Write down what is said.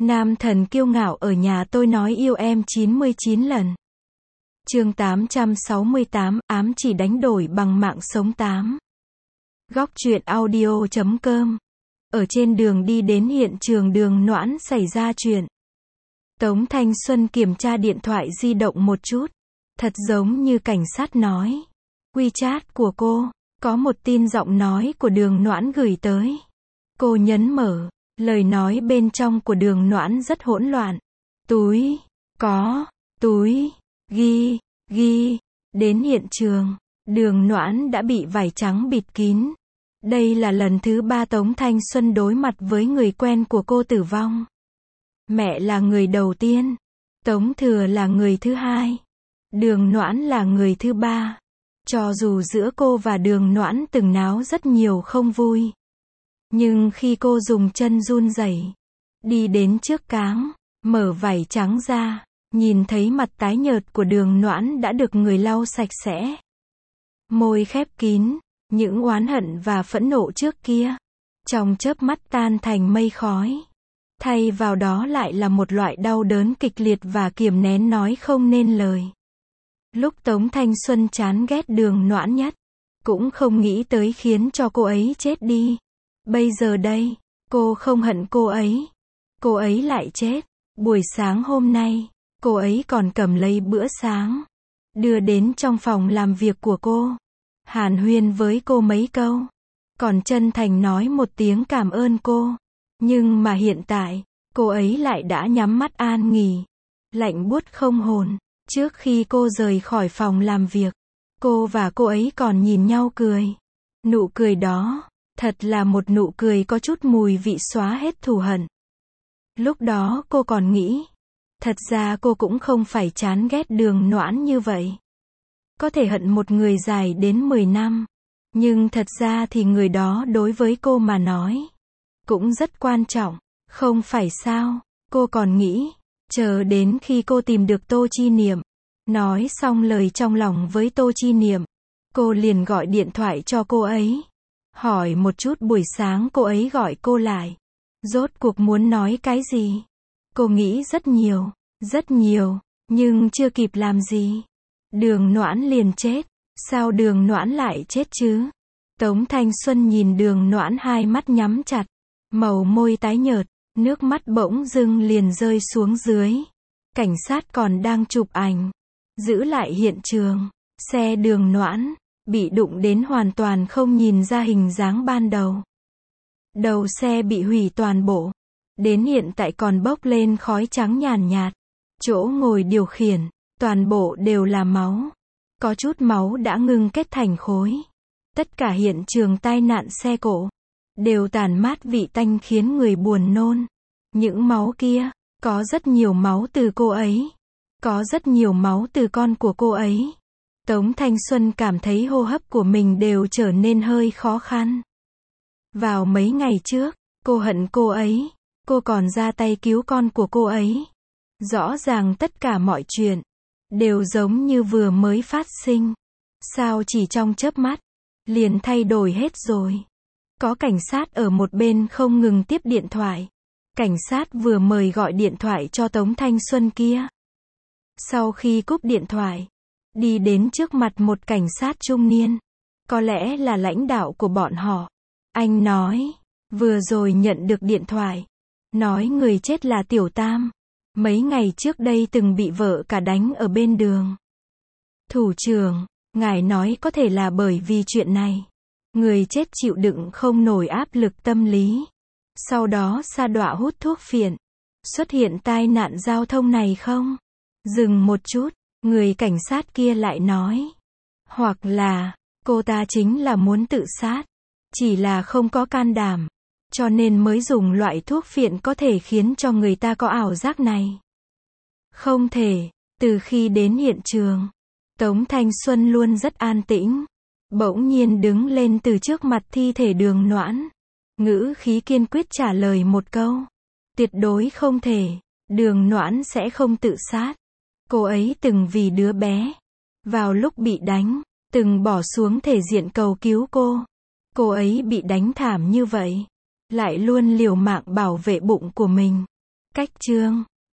Nam thần kiêu ngạo ở nhà tôi nói yêu em 99 lần. Chương 868, ám chỉ đánh đổi bằng mạng sống 8. Góc truyện audio.com. Ở trên đường đi đến hiện trường Đường Noãn xảy ra chuyện. Tống Thanh Xuân kiểm tra điện thoại di động một chút. Thật giống như cảnh sát nói. WeChat của cô, có một tin giọng nói của Đường Noãn gửi tới. Cô nhấn mở, lời nói bên trong của Đường Noãn rất hỗn loạn. Túi, có, túi, ghi, đến hiện trường, Đường Noãn đã bị vải trắng bịt kín. Đây là lần thứ 3 Tống Thanh Xuân đối mặt với người quen của cô tử vong. Mẹ là người đầu tiên, Tống Thừa là người thứ hai, Đường Noãn là người thứ 3. Cho dù giữa cô và Đường Noãn từng náo rất nhiều không vui, nhưng khi cô dùng chân run rẩy đi đến trước cáng, mở vải trắng ra, nhìn thấy mặt tái nhợt của Đường Noãn đã được người lau sạch sẽ. Môi khép kín, những oán hận và phẫn nộ trước kia, trong chớp mắt tan thành mây khói. Thay vào đó lại là một loại đau đớn kịch liệt và kiềm nén nói không nên lời. Lúc Tống Thanh Xuân chán ghét Đường Noãn nhất, cũng không nghĩ tới khiến cho cô ấy chết đi. Bây giờ đây, cô không hận cô ấy lại chết. Buổi sáng hôm nay, cô ấy còn cầm lấy bữa sáng, đưa đến trong phòng làm việc của cô, hàn huyên với cô mấy câu, còn chân thành nói một tiếng cảm ơn cô. Nhưng mà hiện tại, cô ấy lại đã nhắm mắt an nghỉ, lạnh buốt không hồn. Trước khi cô rời khỏi phòng làm việc, cô và cô ấy còn nhìn nhau cười. Nụ cười đó, thật là một nụ cười có chút mùi vị xóa hết thù hận. Lúc đó cô còn nghĩ, thật ra cô cũng không phải chán ghét Đường Noãn như vậy. Có thể hận một người dài đến 10 năm, nhưng thật ra thì người đó đối với cô mà nói, cũng rất quan trọng, không phải sao? Cô còn nghĩ, chờ đến khi cô tìm được Tô Chi Niệm, nói xong lời trong lòng với Tô Chi Niệm, cô liền gọi điện thoại cho cô ấy, hỏi một chút buổi sáng cô ấy gọi cô lại, rốt cuộc muốn nói cái gì. Cô nghĩ rất nhiều, nhưng chưa kịp làm gì, Đường Noãn liền chết. Sao Đường Noãn lại chết chứ? Tống Thanh Xuân nhìn Đường Noãn hai mắt nhắm chặt, màu môi tái nhợt, nước mắt bỗng dưng liền rơi xuống dưới. Cảnh sát còn đang chụp ảnh, giữ lại hiện trường. Xe Đường Noãn bị đụng đến hoàn toàn không nhìn ra hình dáng ban đầu. Đầu xe bị hủy toàn bộ, đến hiện tại còn bốc lên khói trắng nhàn nhạt. Chỗ ngồi điều khiển, toàn bộ đều là máu. Có chút máu đã ngưng kết thành khối. Tất cả hiện trường tai nạn xe cộ đều tản mát vị tanh khiến người buồn nôn. Những máu kia, có rất nhiều máu từ cô ấy, có rất nhiều máu từ con của cô ấy. Tống Thanh Xuân cảm thấy hô hấp của mình đều trở nên hơi khó khăn. Vào mấy ngày trước, cô hận cô ấy, cô còn ra tay cứu con của cô ấy. Rõ ràng tất cả mọi chuyện đều giống như vừa mới phát sinh. Sao chỉ trong chớp mắt liền thay đổi hết rồi? Có cảnh sát ở một bên không ngừng tiếp điện thoại. Cảnh sát vừa mời gọi điện thoại cho Tống Thanh Xuân kia. Sau khi cúp điện thoại, đi đến trước mặt một cảnh sát trung niên, có lẽ là lãnh đạo của bọn họ. Anh nói, vừa rồi nhận được điện thoại, nói người chết là Tiểu Tam, mấy ngày trước đây từng bị vợ cả đánh ở bên đường. Thủ trưởng, ngài nói có thể là bởi vì chuyện này, người chết chịu đựng không nổi áp lực tâm lý, sau đó sa đọa hút thuốc phiện, xuất hiện tai nạn giao thông này không? Dừng một chút, người cảnh sát kia lại nói, hoặc là cô ta chính là muốn tự sát, chỉ là không có can đảm, cho nên mới dùng loại thuốc phiện có thể khiến cho người ta có ảo giác này. Không thể. Từ khi đến hiện trường, Tống Thanh Xuân luôn rất an tĩnh, bỗng nhiên đứng lên từ trước mặt thi thể Đường Noãn, ngữ khí kiên quyết trả lời một câu, tuyệt đối không thể, Đường Noãn sẽ không tự sát. Cô ấy từng vì đứa bé, vào lúc bị đánh, từng bỏ xuống thể diện cầu cứu cô. Cô ấy bị đánh thảm như vậy, lại luôn liều mạng bảo vệ bụng của mình. Cách chương